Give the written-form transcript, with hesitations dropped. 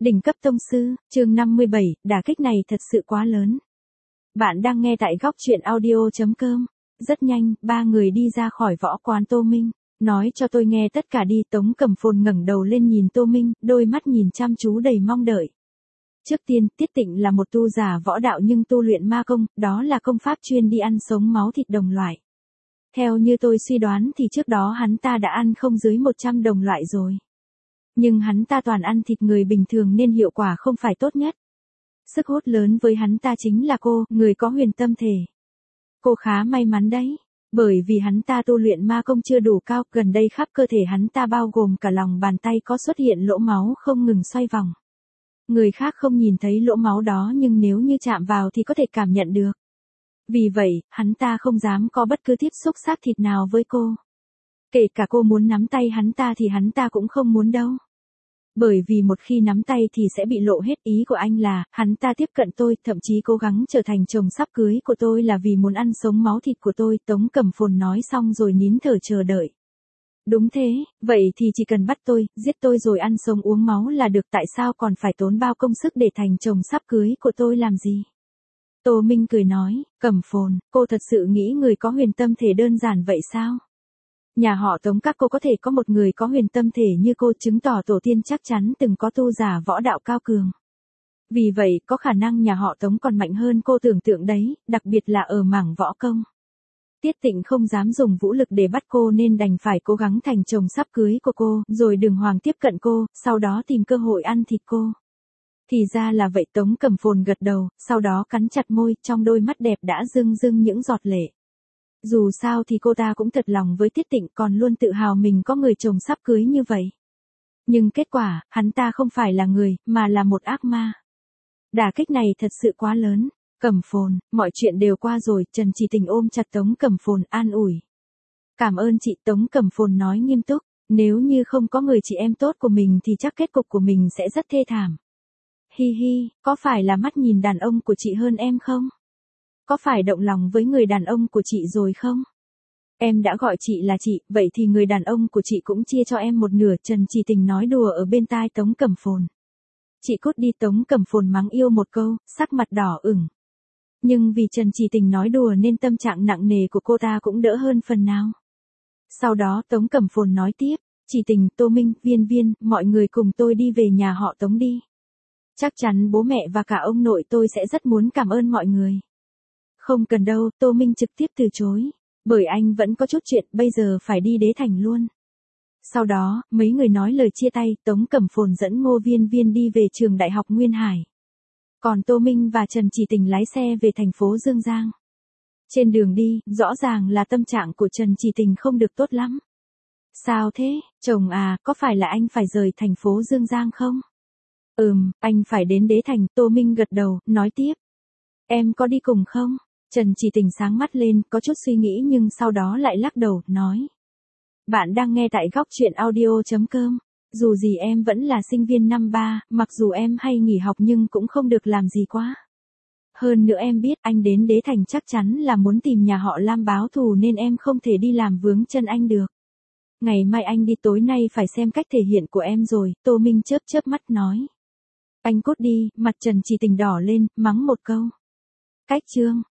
Đỉnh cấp tông sư, chương 57, đả kích này thật sự quá lớn. Bạn đang nghe tại góc truyện audio.com. Rất nhanh, ba người đi ra khỏi võ quán Tô Minh. Nói cho tôi nghe tất cả đi. Tống Cẩm Phồn ngẩng đầu lên nhìn Tô Minh, đôi mắt nhìn chăm chú đầy mong đợi. Trước tiên, Tiết Tịnh là một tu giả võ đạo nhưng tu luyện ma công, đó là công pháp chuyên đi ăn sống máu thịt đồng loại. Theo như tôi suy đoán thì trước đó hắn ta đã ăn không dưới 100 đồng loại rồi. Nhưng hắn ta toàn ăn thịt người bình thường nên hiệu quả không phải tốt nhất. Sức hút lớn với hắn ta chính là cô, người có huyền tâm thể. Cô khá may mắn đấy, bởi vì hắn ta tu luyện ma công chưa đủ cao, gần đây khắp cơ thể hắn ta bao gồm cả lòng bàn tay có xuất hiện lỗ máu không ngừng xoay vòng. Người khác không nhìn thấy lỗ máu đó nhưng nếu như chạm vào thì có thể cảm nhận được. Vì vậy, hắn ta không dám có bất cứ tiếp xúc xác thịt nào với cô. Kể cả cô muốn nắm tay hắn ta thì hắn ta cũng không muốn đâu. Bởi vì một khi nắm tay thì sẽ bị lộ hết. Ý của anh là, hắn ta tiếp cận tôi, thậm chí cố gắng trở thành chồng sắp cưới của tôi là vì muốn ăn sống máu thịt của tôi. Tống Cẩm Phồn nói xong rồi nín thở chờ đợi. Đúng thế, vậy thì chỉ cần bắt tôi, giết tôi rồi ăn sống uống máu là được, tại sao còn phải tốn bao công sức để thành chồng sắp cưới của tôi làm gì? Tô Minh cười nói, Cẩm Phồn, cô thật sự nghĩ người có huyền tâm thể đơn giản vậy sao? Nhà họ Tống các cô có thể có một người có huyền tâm thể như cô, chứng tỏ tổ tiên chắc chắn từng có tu giả võ đạo cao cường. Vì vậy, có khả năng nhà họ Tống còn mạnh hơn cô tưởng tượng đấy, đặc biệt là ở mảng võ công. Tiết Tịnh không dám dùng vũ lực để bắt cô nên đành phải cố gắng thành chồng sắp cưới của cô, rồi Đường Hoàng tiếp cận cô, sau đó tìm cơ hội ăn thịt cô. Thì ra là vậy. Tống Cẩm Phồn gật đầu, sau đó cắn chặt môi, trong đôi mắt đẹp đã rưng rưng những giọt lệ. Dù sao thì cô ta cũng thật lòng với Tiết Tịnh, còn luôn tự hào mình có người chồng sắp cưới như vậy. Nhưng kết quả, hắn ta không phải là người, mà là một ác ma. Đả kích này thật sự quá lớn. Cẩm Phồn, mọi chuyện đều qua rồi. Trần Chỉ Tình ôm chặt Tống Cẩm Phồn an ủi. Cảm ơn chị. Tống Cẩm Phồn nói nghiêm túc. Nếu như không có người chị em tốt của mình thì chắc kết cục của mình sẽ rất thê thảm. Hi hi, có phải là mắt nhìn đàn ông của chị hơn em không? Có phải động lòng với người đàn ông của chị rồi không? Em đã gọi chị là chị, vậy thì người đàn ông của chị cũng chia cho em một nửa. Trần Chỉ Tình nói đùa ở bên tai Tống Cẩm Phồn. Chị cút đi. Tống Cẩm Phồn mắng yêu một câu, sắc mặt đỏ ửng. Nhưng vì Trần Chỉ Tình nói đùa nên tâm trạng nặng nề của cô ta cũng đỡ hơn phần nào. Sau đó Tống Cẩm Phồn nói tiếp, Chỉ Tình, Tô Minh, Viên Viên, mọi người cùng tôi đi về nhà họ Tống đi. Chắc chắn bố mẹ và cả ông nội tôi sẽ rất muốn cảm ơn mọi người. Không cần đâu. Tô Minh trực tiếp từ chối. Bởi anh vẫn có chút chuyện, bây giờ phải đi Đế Thành luôn. Sau đó, mấy người nói lời chia tay, Tống Cẩm Phồn dẫn Ngô Viên Viên đi về trường Đại học Nguyên Hải. Còn Tô Minh và Trần Chỉ Tình lái xe về thành phố Dương Giang. Trên đường đi, rõ ràng là tâm trạng của Trần Chỉ Tình không được tốt lắm. Sao thế, chồng à, có phải là anh phải rời thành phố Dương Giang không? Anh phải đến Đế Thành. Tô Minh gật đầu, nói tiếp. Em có đi cùng không? Trần Chỉ Tình sáng mắt lên, có chút suy nghĩ nhưng sau đó lại lắc đầu, nói. Bạn đang nghe tại góc truyện audio.com. Dù gì em vẫn là sinh viên năm 3, mặc dù em hay nghỉ học nhưng cũng không được làm gì quá. Hơn nữa em biết anh đến Đế Thành chắc chắn là muốn tìm nhà họ Lam báo thù nên em không thể đi làm vướng chân anh được. Ngày mai anh đi, tối nay phải xem cách thể hiện của em rồi. Tô Minh chớp chớp mắt nói. Anh cút đi. Mặt Trần Chỉ Tình đỏ lên, mắng một câu. Cách chương.